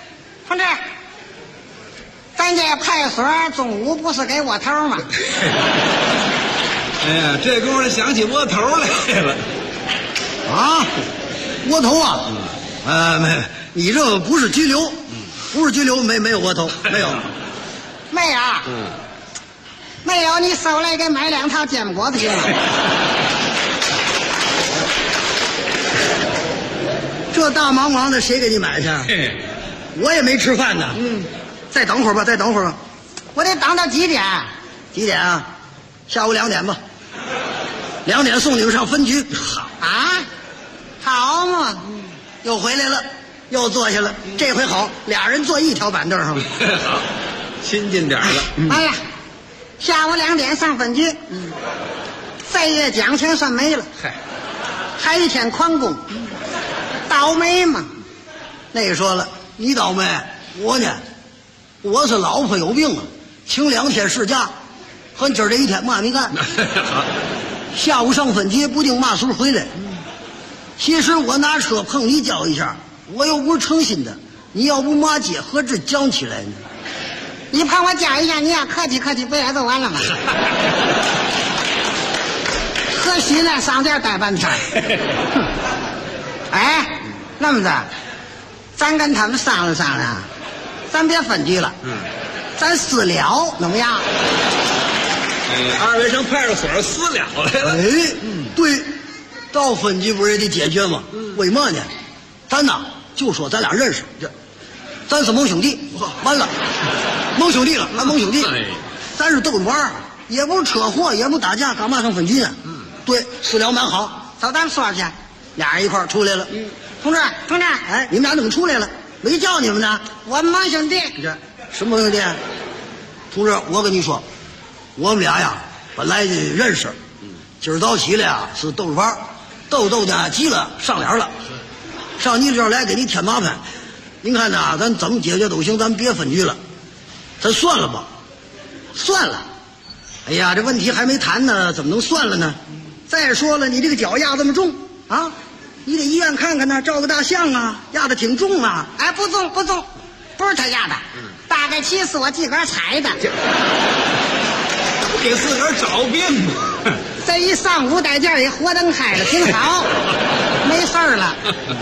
咱这派出所中午不是给窝头吗？ 哎呀，这功夫想起窝头来了。 啊，窝头啊？没，你这不是拘留，不是拘留，没有窝头，没有。没有，你收来给买2套煎果子行吗？这大忙忙的，谁给你买去？我也没吃饭呢。再等会儿吧。我得等到几点？几点啊？下午2点吧。2点送你们上分局。好嘛。又回来了，又坐下了。这回好，俩人坐一条板凳上。 好，亲近点了。 哎呀，下午2点上分局。这月奖钱算没了。还一天旷工。倒霉嘛。那个说了，你倒霉，我呢，我是老婆有病啊，请2天事假，和今儿这一天嘛没干。下午上分局不定嘛时候回来。其实我拿车碰你叫一下，我又不是诚心的，你要不骂街何止讲起来呢？你碰我叫一下，你要客气客气，不也就完了吗？可惜呢，上这儿待半天。哎，那么着，咱跟他们商量商量，咱别分局了，咱私了，怎么样？ 二位上派出所私了来了。 对，到分局不是也得解决吗？为嘛呢？咱呐就说咱俩认识，咱是盟兄弟，完了，盟兄弟了，俺盟兄弟，咱是斗着玩，也不是车祸，也不打架，干嘛上分局呢？对，私了蛮好，找咱说去。俩人一块儿出来了。同志，哎，你们俩怎么出来了？没叫你们呢。我们盟兄弟。什么盟兄弟？同志，我跟你说，我们俩呀本来就认识，今儿早起来呀是斗着玩，斗呢急了上脸了，上你这儿来给你添麻烦。您看呐，咱怎么解决都行，咱别分局了，咱算了吧。算了。哎呀，这问题还没谈呢，怎么能算了呢？再说了，你这个脚压这么重啊，你得医院看看呢，照个大相啊，压得挺重啊。哎，不重，不是他压的，大概其是我自个儿踩的。 不给自个儿找病吗？ 这一上午在家里活灯开了，挺好，没事儿了。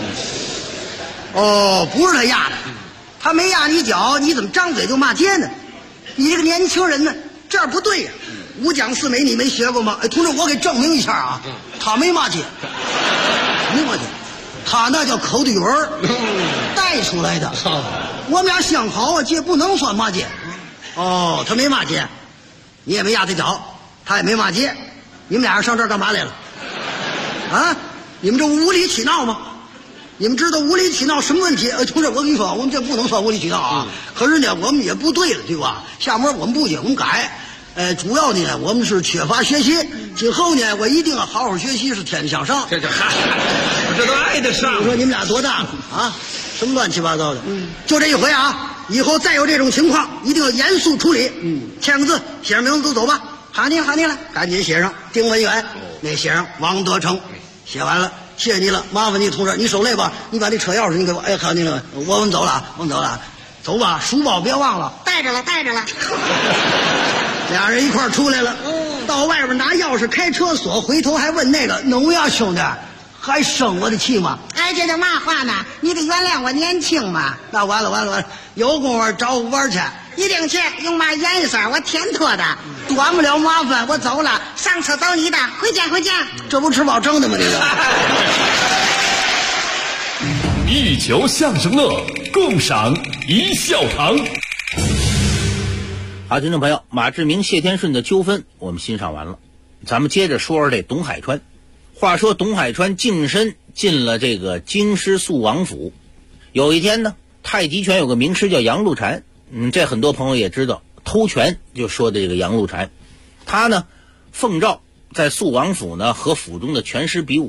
哦，不是他压的，他没压你脚，你怎么张嘴就骂街呢？你这个年轻人呢，这样不对呀。五讲四美你没学过吗？哎，同志，我给证明一下啊，他没骂街，没骂街，他那叫口对文带出来的。我们俩相好啊，这不能算骂街。哦，他没骂街，你也没压他脚，他也没骂街，你们俩人上这儿干嘛来了？啊，你们这无理取闹吗？你们知道无理取闹什么问题？同志，我跟你说，我们这不能算无理取闹啊。可是呢，我们也不对了，对吧？下面我们不行，我们改。主要呢，我们是缺乏学习。今后呢，我一定要好好学习，是天天向上。 这都挨得上。 我说你们俩多大了啊？什么乱七八糟的？就这一回啊！以后再有这种情况，一定要严肃处理。签个字，写上名字都走吧。好你了，赶紧写上丁文元，那写上王德成。写完了，谢谢你了，麻烦你同志，你手累吧？你把那车钥匙你给我。哎，好你了，我们走了，走吧，书包别忘了，带着了。俩人一块儿出来了，到外边拿钥匙开车锁，回头还问那个农呀兄弟，还生我的气吗？哎，这叫嘛话呢？你得原谅我年轻嘛。那完了，有功夫找我玩去，一定去。用嘛颜色？我天托的，短不了麻烦。我走了，上车找你的，回见。这不吃饱撑的吗？这个。 一球相声乐，共赏一笑堂。 好，听众朋友，马志明、谢天顺的纠纷我们欣赏完了，咱们接着说说这董海川。话说董海川净身进了这个京师肃王府，有一天呢，太极拳有个名师叫杨露禅，这很多朋友也知道，偷拳就说的这个杨露禅，他呢奉诏在肃王府呢和府中的拳师比武，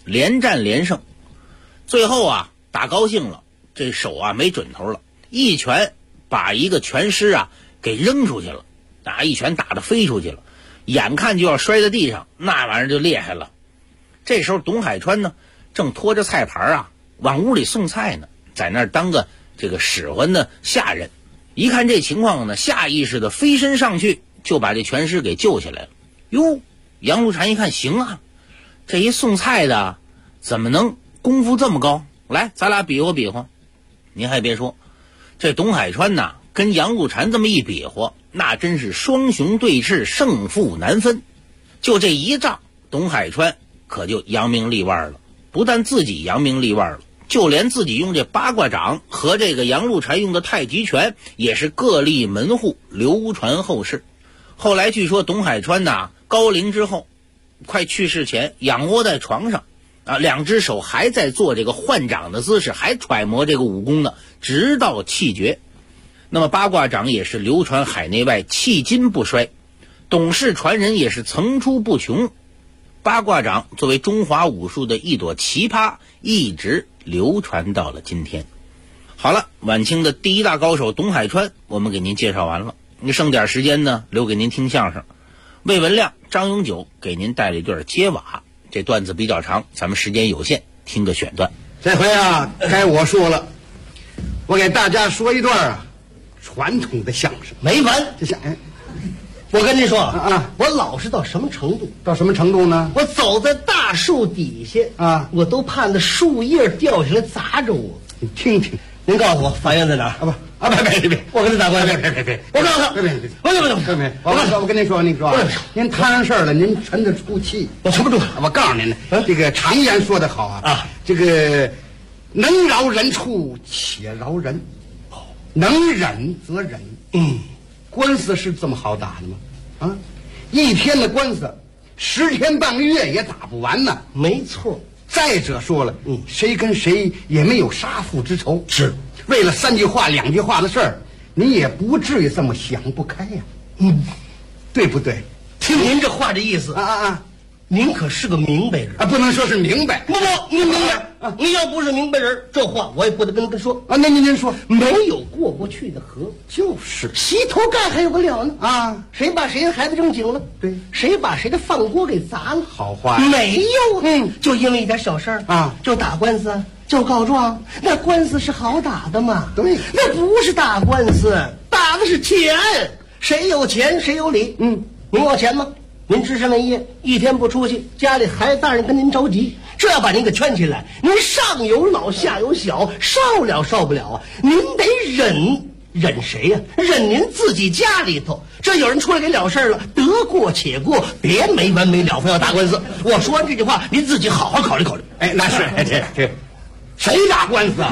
连战连胜。最后啊，打高兴了，这手啊没准头了，一拳把一个拳师啊给扔出去了，一拳打得飞出去了，眼看就要摔在地上，那玩意儿就厉害了。这时候董海川呢正拖着菜盘啊往屋里送菜呢，在那儿当个这个使唤的下人。一看这情况呢，下意识的飞身上去就把这拳师给救起来了。哟，杨露禅一看行啊，这一送菜的怎么能功夫这么高？来，咱俩比划比划。您还别说，这董海川呐跟杨露禅这么一比划，那真是双雄对峙，胜负难分。就这一仗，董海川可就扬名立万了。不但自己扬名立万了，就连自己用这八卦掌和这个杨露禅用的太极拳也是各立门户，流传后世。后来据说董海川呐高龄之后，快去世前仰卧在床上两只手还在做这个换掌的姿势，还揣摩这个武功呢，直到气绝。那么八卦掌也是流传海内外，迄今不衰，董氏传人也是层出不穷。八卦掌作为中华武术的一朵奇葩，一直流传到了今天。好了，晚清的第一大高手董海川我们给您介绍完了，剩点时间呢留给您听相声。魏文亮、张永久给您带了一段接瓦，这段子比较长，咱们时间有限，听个选段。 这回啊该我说了，我给大家说一段传统的相声。 没完， 这我跟您说我老实到什么程度？ 到什么程度呢？ 我走在大树底下我都怕那树叶掉下来砸着我。 你听听， 您告诉我法院在哪儿？ 别， 我跟他打官司。 别， 我告诉他， 别，我跟您说，您摊上事儿了，您沉得出气。 我沉不住。 我告诉您呢，这个常言说得好这个能饶人处且饶人，能忍则忍。官司是这么好打的吗？一天的官司10天半个月也打不完呢。 没错。 再者说了，谁跟谁也没有杀父之仇， 是为了3句话2句话的事儿，你也不至于这么想不开呀。对不对？ 听您这话的意思您可是个明白人不能说是明白。 不，您明白您要不是明白人，这话我也不得跟他说那您说， 没有过不去的河， 就是洗头盖还有个了呢谁把谁的孩子正经了？ 对， 谁把谁的饭锅给砸了？ 好话没有就因为一点小事儿就打官司就告状，那官司是好打的嘛？ 对， 那不是打官司，打的是钱，谁有钱谁有理。您有钱吗？您只身为业，一天不出去，家里孩子大人跟您着急，这要把您给圈起来，您上有老下有小，受不了您得忍谁呀？忍您自己家里头，这有人出来给了事了，得过且过，别没完没了非要打官司。我说完这句话，您自己好好考虑考虑。 那是这谁打官司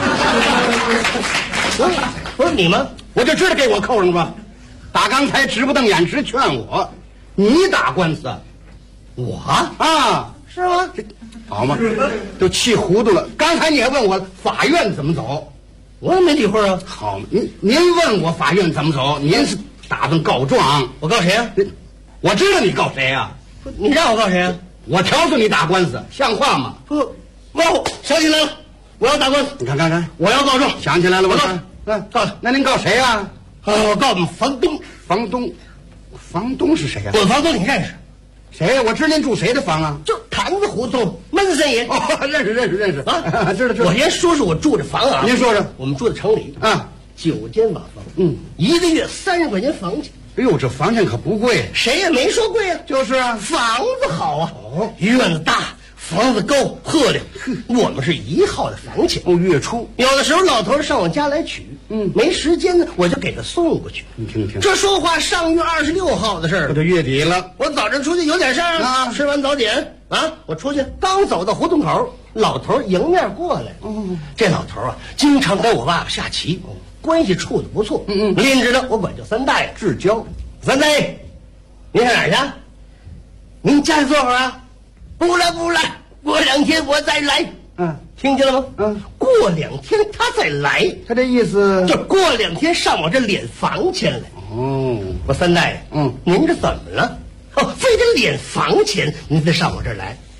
不是你吗？ 我就知道给我扣上吧。打刚才直不瞪眼直劝我，你打官司， 我是吗？好嘛，都气糊涂了。刚才你还问我法院怎么走， 我也没理会好，您问我法院怎么走，您是打算告状？ 我告谁呀？ 我知道你告谁呀？ 你让我告谁呀？ 我调诉你打官司，像话吗？ 不，想起来了，我要打官司。 你看， 我要告状。 想起来了，我告。 那您告谁呀？ 我告我们房东。 房东是谁呀？ 我房东你认识？ 谁呀？我知您住谁的房啊？ 就坛子胡同闷三爷。 认识知道。 我先说说我住的房您说说。 我们住在城里9间瓦房，1个月30块钱房钱。 哎呦，这房钱可不贵。 谁也没说贵就是房子好院子大，房子高漂亮。我们是1号的房钱。 月初有的时候老头上我家来取，没时间呢，我就给他送过去。 你听听， 这说话上月26号的事儿， 这月底了。 我早晨出去有点事儿吃完早点我出去刚走到胡同口，老头迎面过来。这老头经常跟我爸爸下棋，关系处得不错。拎着呢，我管叫三大爷， 至交。 三大爷，您上哪儿去？您家里坐会儿不来，过2天我再来。听见了吗？过2天他再来。 他这意思就过2天上我这敛房钱来。我说三大爷，您这怎么了？非得敛房钱，您得上我这儿来。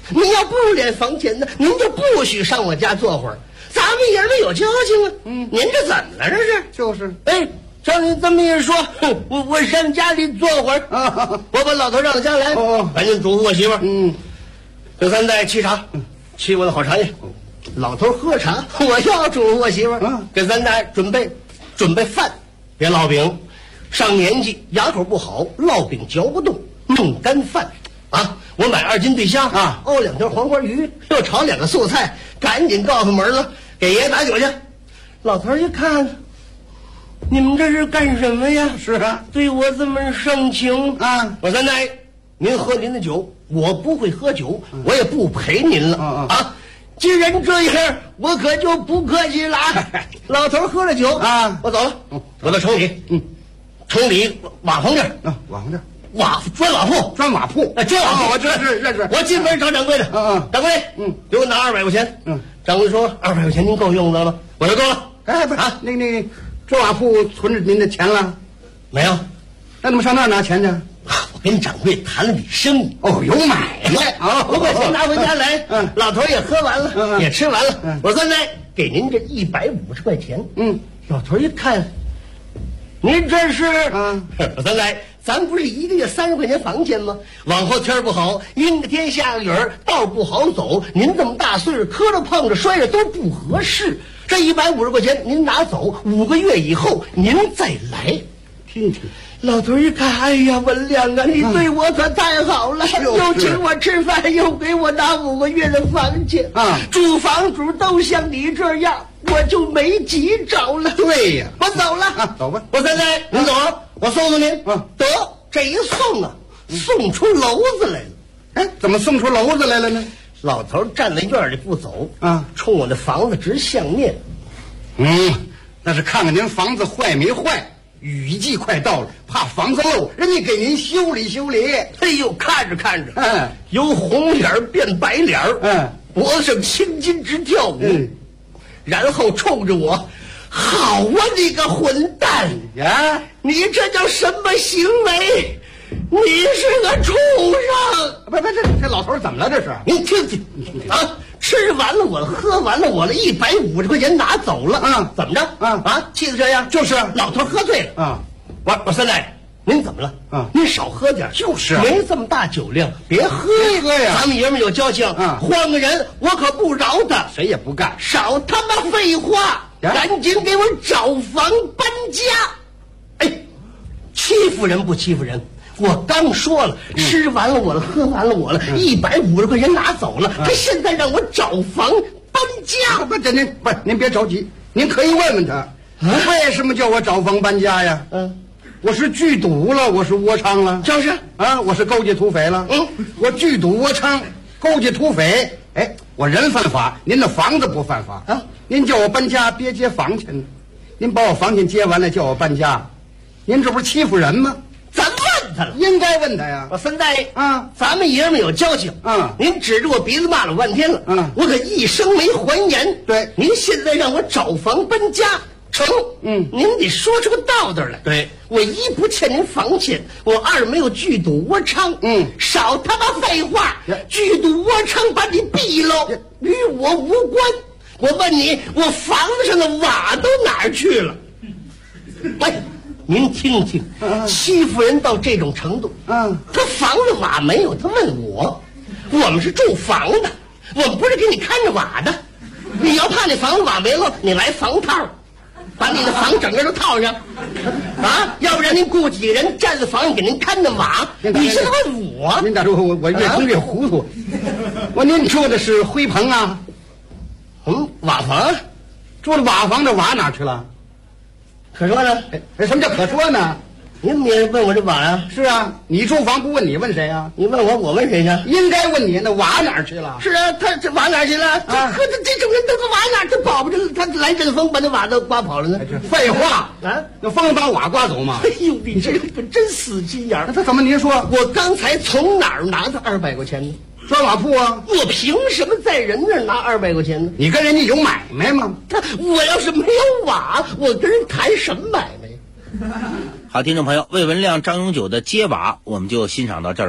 您要不脸房钱呢，您就不许上我家坐会儿。咱们爷们有交情啊。您这怎么了？这是就是。 哎，照你这么一说，我上家里坐会儿啊。我把老头让到家来，赶紧嘱咐我媳妇儿。刘三代沏茶，沏我的好茶叶。老头喝茶，我要嘱咐我媳妇儿，给三代准备饭，别烙饼。上年纪牙口不好，烙饼嚼不动，弄干饭啊！我买2斤对虾啊，熬2条黄花鱼，又炒2个素菜，赶紧告诉门子给爷打酒去。老头一看，你们这是干什么呀？ 是啊， 对我这么盛情啊！我三代，您喝您的酒，我不会喝酒，我也不陪您了啊！既然这样，我可就不客气了。老头喝了酒啊，我走了，我到城里，城里瓦房店瓦房店， 砖瓦铺， 砖瓦铺， 砖瓦铺， 我认识。 我进门找掌柜的，掌柜，给我拿200块钱。掌柜说200块钱您够用的吗？我说够了。 哎，不是啊，那砖瓦铺存着您的钱了？ 没有。 那怎么上那儿拿钱去？ 我跟掌柜谈了笔生意。 哦，有买卖啊！ 我把钱拿回家来，老头也喝完了，也吃完了。我三代给您这150块钱。老头一看，您这是我三代，咱不是1个月30块钱房钱吗？往后天不好，阴个天下个雨儿，道不好走。您这么大岁数，磕着碰着摔着都不合适。这150块钱您拿走，5个月以后您再来。听听。老头一看，哎呀，文亮啊，你对我可太好了，又请我吃饭，又给我拿5个月的房钱啊！住房主都像你这样，我就没急着了。 对呀， 我走了走吧。 我三代，您走了，我送送您。得，这一送啊，送出篓子来了。 哎，怎么送出篓子来了呢？ 老头站在院里不走啊，冲我的房子直相面。 那是看看您房子坏没坏。雨季快到了，怕房子漏，人家给您修理修理。 哎呦，看着看着，由红脸变白脸，脖子上青筋直跳舞，然后冲着我，好啊，你个混蛋呀！你这叫什么行为？你是个畜生！ 不，这老头怎么了？这是您听听啊！吃完了我了，喝完了我了，150块钱拿走了怎么着气得这样？ 就是老头喝醉了我三代，您怎么了您少喝点， 就是没这么大酒量，别喝呀！ 咱们爷们有交情换个人我可不饶他， 谁也不干。 少他妈废话，赶紧给我找房搬家。哎，欺负人不欺负人？我刚说了，吃完了我了，喝完了我了，150块钱拿走了，他现在让我找房搬家。 您别着急，您可以问问他，为什么叫我找房搬家呀？我是聚赌了，我是窝娼了， 就是我是勾结土匪了。我聚赌窝娼，勾结土匪，哎，我人犯法，您的房子不犯法啊？您叫我搬家，别接房钱呢，您把我房钱接完了叫我搬家，您这不是欺负人吗？ 咱问他了， 应该问他呀。 我三代咱们爷们有交情您指着我鼻子骂了半天了我可一声没还言。 对， 您现在让我找房搬家成您得说出个道道来。 对， 我一不欠您房钱，我二没有聚赌窝娼少他妈废话，聚赌窝娼把你毙了与我无关。我问你，我房子上的瓦都哪儿去了？哎，您听听，欺负人到这种程度他房子瓦没有，他问我们是住房的，我们不是给你看着瓦的。你要怕那房子瓦没了，你来房套，把你的房整个都套上要不然您雇几个人站在房上给您看着瓦。你现在问我， 您打住，我越听越糊涂。您住的是灰棚啊？ 瓦房， 住的瓦房，这瓦哪去了？ 可说呢？ 什么叫可说呢？ 您也问我这瓦呀？ 是啊，你住房不问你问谁呀？ 你问我，我问谁去？ 应该问你，那瓦哪儿去了？ 是啊，他这瓦哪儿去了？这种人都是瓦哪儿？他跑不着，他来阵风把那瓦都刮跑了呢。 废话那风把瓦刮走吗？ 哎呦，你这个真死心眼儿！ 他怎么？您说我刚才从哪儿拿的200块钱呢？ 砖瓦铺啊！ 我凭什么在人那儿拿200块钱呢？ 你跟人家有买卖吗？ 我要是没有瓦，我跟人谈什么买卖？ 好，听众朋友，魏文亮、张永久的接瓦我们就欣赏到这儿了。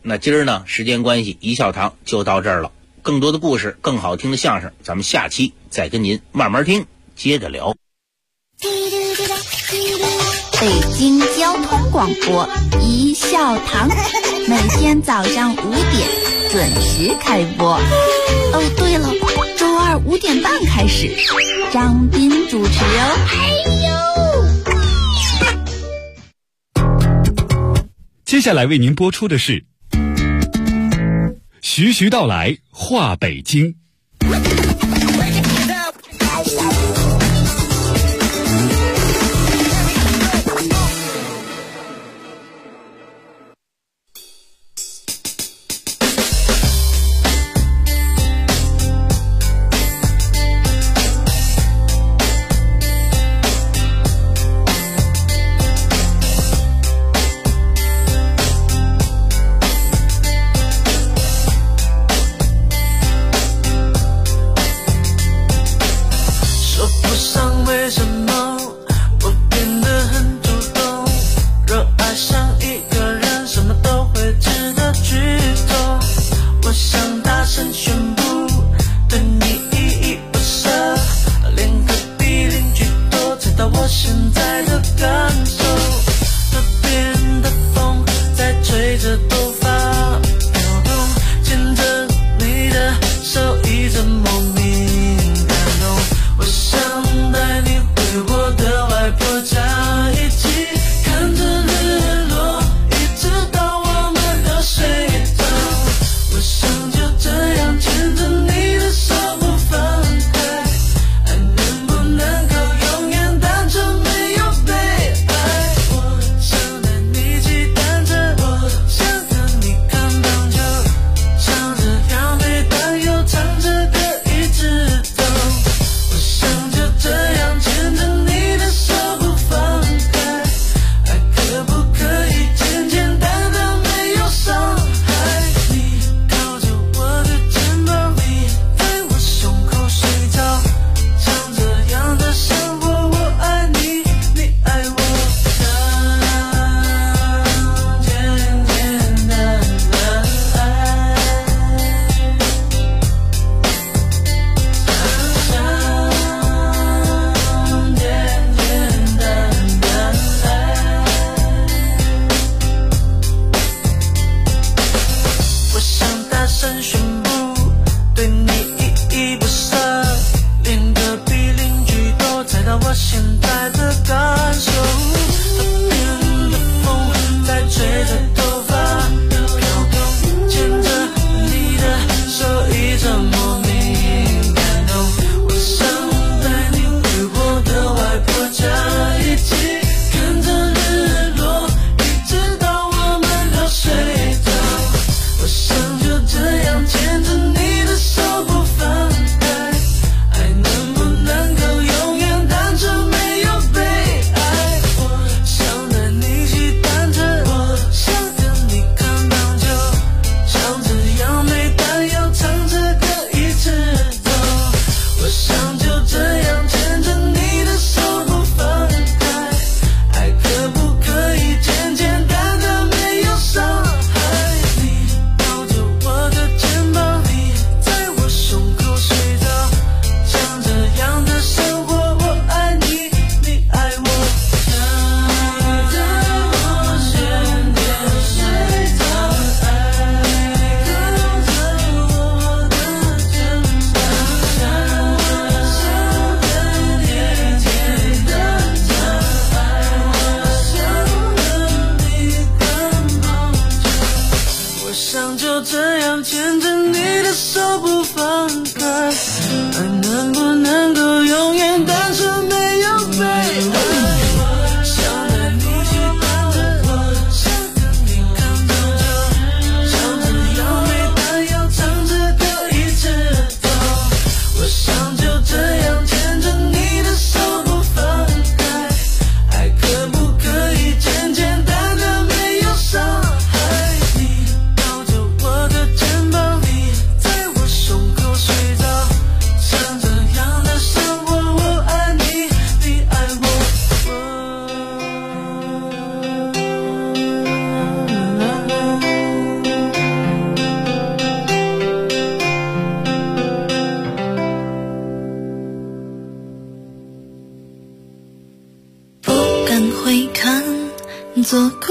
那今儿呢，时间关系，一笑堂就到这儿了。更多的故事，更好听的相声，咱们下期再跟您慢慢听，接着聊。 北京交通广播一笑堂，每天早上5点准时开播。哦，对了，周二5点半开始，张斌主持哦。 接下来为您播出的是徐徐道来话北京。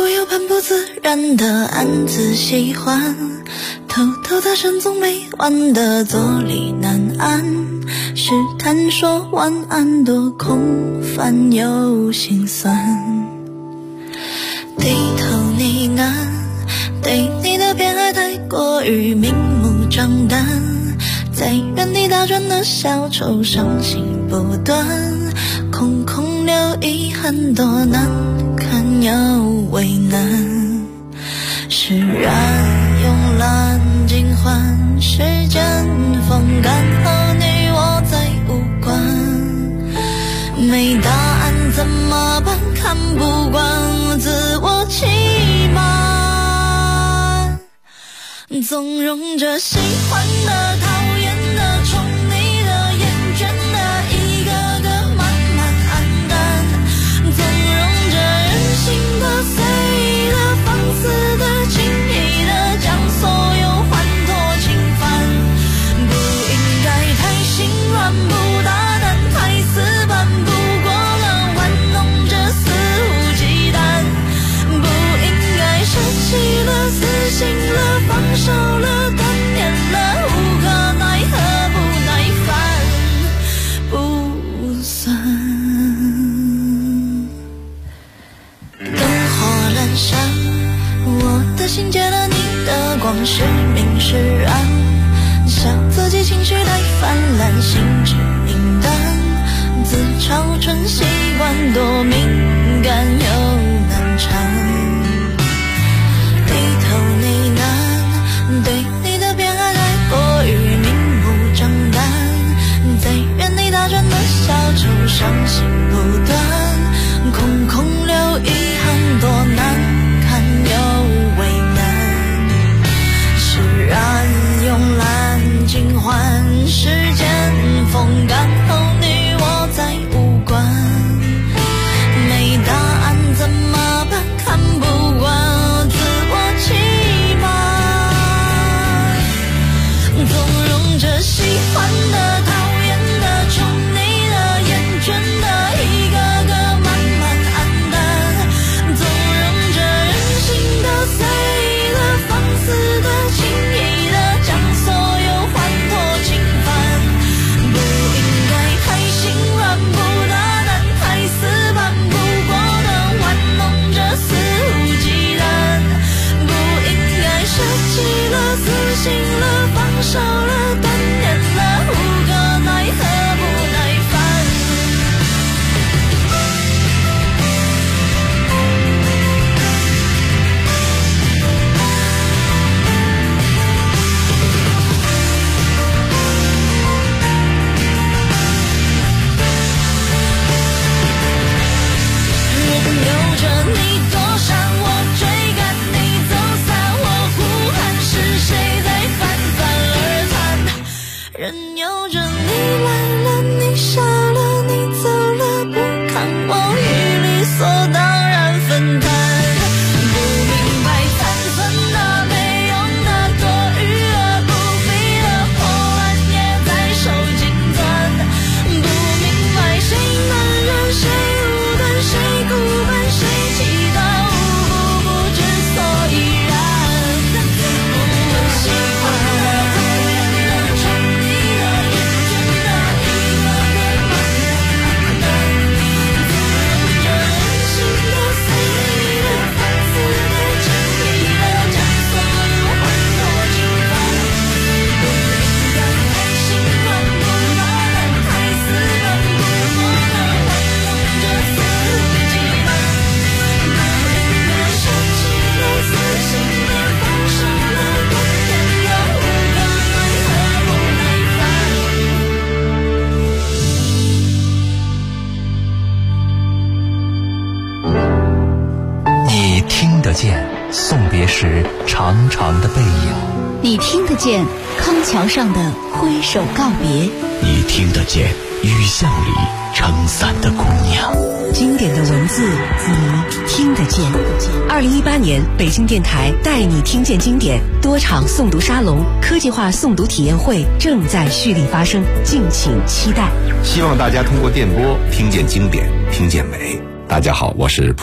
我又很不自然的暗自喜欢，偷偷大声总没完的坐立难安，试探说晚安多空泛又心酸，低头呢喃，对你的偏爱太过于明目张胆，在原地打转的小丑伤心不断，空空留遗憾多难堪又为难，释然慵懒尽欢，时间风干后你我再无关，没答案怎么办，看不惯自我欺瞒，纵容着喜欢的讨厌的宠你的厌倦的一个个慢慢黯淡，纵容着任性的随意的放肆的轻易的将所有欢脱侵犯，不应该太心软不大胆太死板，不过了玩弄着肆无忌惮，不应该舍弃了死心了放手了断念了无可奈何不耐烦不算，灯火阑珊，我的心借了你的光，是明是暗，笑自己情绪太泛滥，心智明淡，自嘲成习惯，多敏感又难缠，低头呢喃，对你的偏爱太过于明目张胆，在原地打转的小丑伤心不断，空空留遗憾多难堪又为难，释然慵懒尽欢，时间风干后你我再无关，没答案怎么办，看不惯自我欺瞒，纵容着喜欢的讨厌的宠你的厌倦的一个个慢慢黯淡，纵容着任性的随意的放肆的轻易的将所有欢脱侵犯，不应该太心软不大胆太死板，不过的玩弄着肆无忌惮，不应该舍弃了死心了放手了断念了无可奈何不耐烦，任由着你躲闪我追赶你走散，我呼喊是谁在泛泛而谈，任由着你来了你傻了你走了，不看我与理所当然分担，不明白残存的没用的多余而不必的破烂也在手紧攥，不明白谁能让谁无端谁孤单谁祈祷无不知所以然，不问喜欢的讨厌的宠你的厌倦的一个个慢慢黯淡，纵容着任性的随意的放肆的轻易的将所有欢脱侵犯，不应该太心软不大胆太死板，不过的玩弄着肆无忌惮，不应该舍弃了死心的放手了断念了无可奈何不耐烦。 你听得见送别时长长的背影， 你听得见康桥上的挥手告别， 你听得见雨巷里撑伞的姑娘。 经典的文字，你听得见。2018年北京电台带你听见经典多场诵读沙龙、科技化诵读体验会正在蓄力发生，敬请期待。 希望大家通过电波听见经典，听见美。大家好，我是蒲